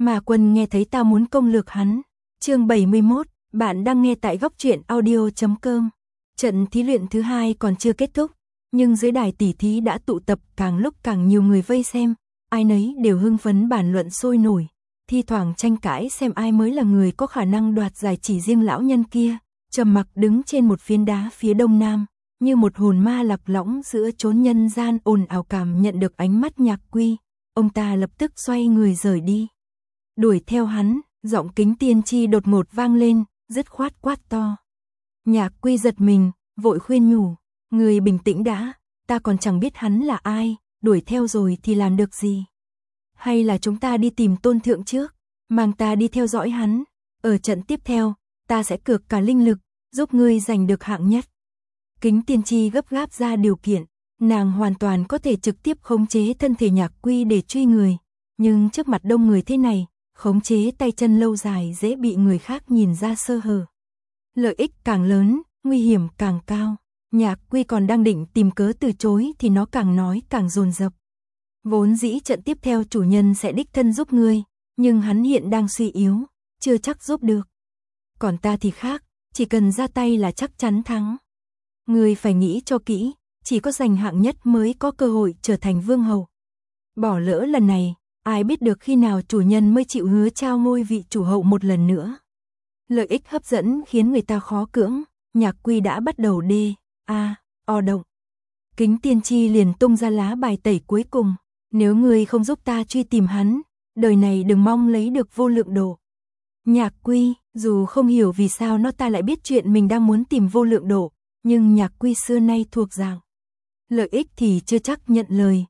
Mà Quân nghe thấy ta muốn công lược hắn. Chương 71, bạn đang nghe tại góc truyện audio.com. Trận thí luyện thứ 2 còn chưa kết thúc, nhưng dưới đài tỉ thí đã tụ tập càng lúc càng nhiều người vây xem, ai nấy đều hưng phấn bàn luận sôi nổi, thi thoảng tranh cãi xem ai mới là người có khả năng đoạt giải. Chỉ riêng lão nhân kia, trầm mặc đứng trên một phiến đá phía đông nam, như một hồn ma lạc lõng giữa chốn nhân gian ồn ào. Cảm nhận được ánh mắt Nhạc Quy, ông ta lập tức xoay người rời đi. Đuổi theo hắn, giọng Kính Tiên Tri đột ngột vang lên, dứt khoát quát to. Nhạc Quy giật mình, vội khuyên nhủ, người bình tĩnh đã, ta còn chẳng biết hắn là ai, đuổi theo rồi thì làm được gì. Hay là chúng ta đi tìm Tôn Thượng trước, mang ta đi theo dõi hắn, ở trận tiếp theo, ta sẽ cược cả linh lực, giúp ngươi giành được hạng nhất. Kính Tiên Tri gấp gáp ra điều kiện, nàng hoàn toàn có thể trực tiếp khống chế thân thể Nhạc Quy để truy người, nhưng trước mặt đông người thế này, khống chế tay chân lâu dài dễ bị người khác nhìn ra sơ hở. Lợi ích càng lớn, nguy hiểm càng cao. Nhạc Quy còn đang định tìm cớ từ chối thì nó càng nói càng dồn dập. Vốn dĩ trận tiếp theo chủ nhân sẽ đích thân giúp ngươi, nhưng hắn hiện đang suy yếu, chưa chắc giúp được. Còn ta thì khác, chỉ cần ra tay là chắc chắn thắng. Ngươi phải nghĩ cho kỹ, chỉ có giành hạng nhất mới có cơ hội trở thành vương hầu. Bỏ lỡ lần này, ai biết được khi nào chủ nhân mới chịu hứa trao ngôi vị chủ hậu một lần nữa. Lợi ích hấp dẫn khiến người ta khó cưỡng, Nhạc Quy đã bắt đầu động. Kính Tiên Tri liền tung ra lá bài tẩy cuối cùng, nếu ngươi không giúp ta truy tìm hắn, đời này đừng mong lấy được vô lượng độ. Nhạc Quy, dù không hiểu vì sao nó ta lại biết chuyện mình đang muốn tìm vô lượng độ, nhưng Nhạc Quy xưa nay thuộc dạng lợi ích thì chưa chắc nhận lời,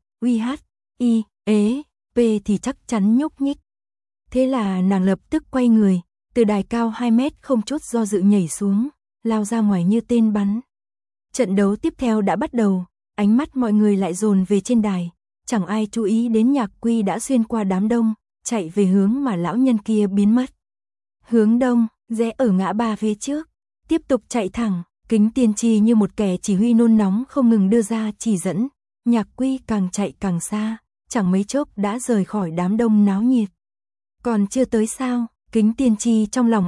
P thì chắc chắn nhúc nhích. Thế là nàng lập tức quay người, từ đài cao 2 mét không chút do dự nhảy xuống, lao ra ngoài như tên bắn. Trận đấu tiếp theo đã bắt đầu, ánh mắt mọi người lại dồn về trên đài, chẳng ai chú ý đến Nhạc Quy đã xuyên qua đám đông, chạy về hướng mà lão nhân kia biến mất. Hướng đông, rẽ ở ngã ba phía trước, tiếp tục chạy thẳng, Kính Tiên Tri như một kẻ chỉ huy nôn nóng không ngừng đưa ra chỉ dẫn, Nhạc Quy càng chạy càng xa, chẳng mấy chốc đã rời khỏi đám đông náo nhiệt. Còn chưa tới sao, Kính Tiên Tri trong lòng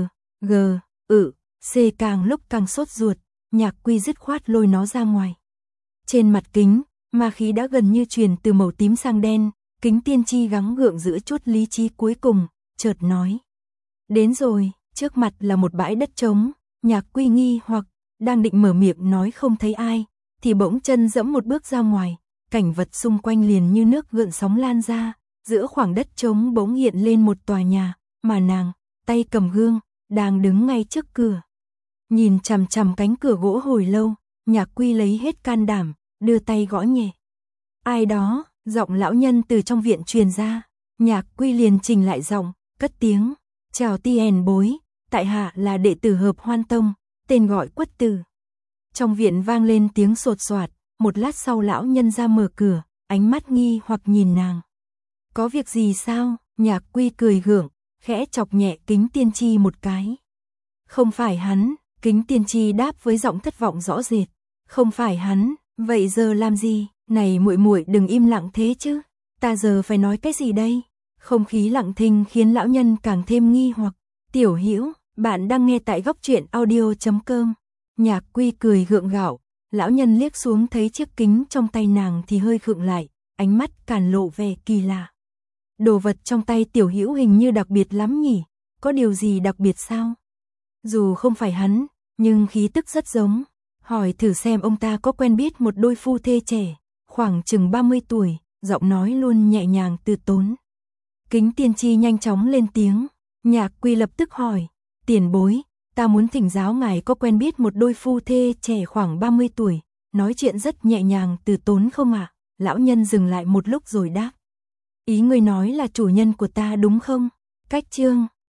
C càng lúc càng sốt ruột, Nhạc Quy dứt khoát lôi nó ra ngoài. Trên mặt kính, ma khí đã gần như chuyển từ màu tím sang đen, Kính Tiên Tri gắng gượng giữ chút lý trí cuối cùng, chợt nói. Đến rồi, trước mặt là một bãi đất trống, Nhạc Quy nghi hoặc, đang định mở miệng nói không thấy ai, thì bỗng chân dẫm một bước ra ngoài, cảnh vật xung quanh liền như nước gợn sóng lan ra, giữa khoảng đất trống bỗng hiện lên một tòa nhà, mà nàng, tay cầm gương, đang đứng ngay trước cửa. Nhìn chằm chằm cánh cửa gỗ hồi lâu, Nhạc Quy lấy hết can đảm, đưa tay gõ nhẹ. Ai đó, giọng lão nhân từ trong viện truyền ra, Nhạc Quy liền chỉnh lại giọng, cất tiếng, chào tiền bối, tại hạ là đệ tử Hợp Hoan Tông, tên gọi Quất Tử. Trong viện vang lên tiếng sột soạt, một lát sau lão nhân ra mở cửa, ánh mắt nghi hoặc nhìn nàng. Có việc gì sao? Nhạc Quy cười gượng, khẽ chọc nhẹ Kính Tiên Tri một cái. Không phải hắn, Kính Tiên Tri đáp với giọng thất vọng rõ rệt. Không phải hắn, vậy giờ làm gì? Này muội muội đừng im lặng thế chứ. Ta giờ phải nói cái gì đây? Không khí lặng thinh khiến lão nhân càng thêm nghi hoặc. Tiểu Hữu, bạn đang nghe tại góc truyện audio.com. Nhạc Quy cười gượng gạo, lão nhân liếc xuống thấy chiếc kính trong tay nàng thì hơi khựng lại, ánh mắt càn lộ vẻ kỳ lạ. Đồ vật trong tay Tiểu Hữu hình như đặc biệt lắm nhỉ, có điều gì đặc biệt sao? Dù không phải hắn, nhưng khí tức rất giống, hỏi thử xem ông ta có quen biết một đôi phu thê trẻ, khoảng chừng 30 tuổi, giọng nói luôn nhẹ nhàng từ tốn. Kính Tiên Tri nhanh chóng lên tiếng, Nhạc Quy lập tức hỏi, tiền bối, ta muốn thỉnh giáo ngài có quen biết một đôi phu thê trẻ khoảng 30 tuổi, nói chuyện rất nhẹ nhàng từ tốn không ạ? Lão nhân dừng lại một lúc rồi đáp. Ý ngươi nói là chủ nhân của ta đúng không? Cách chương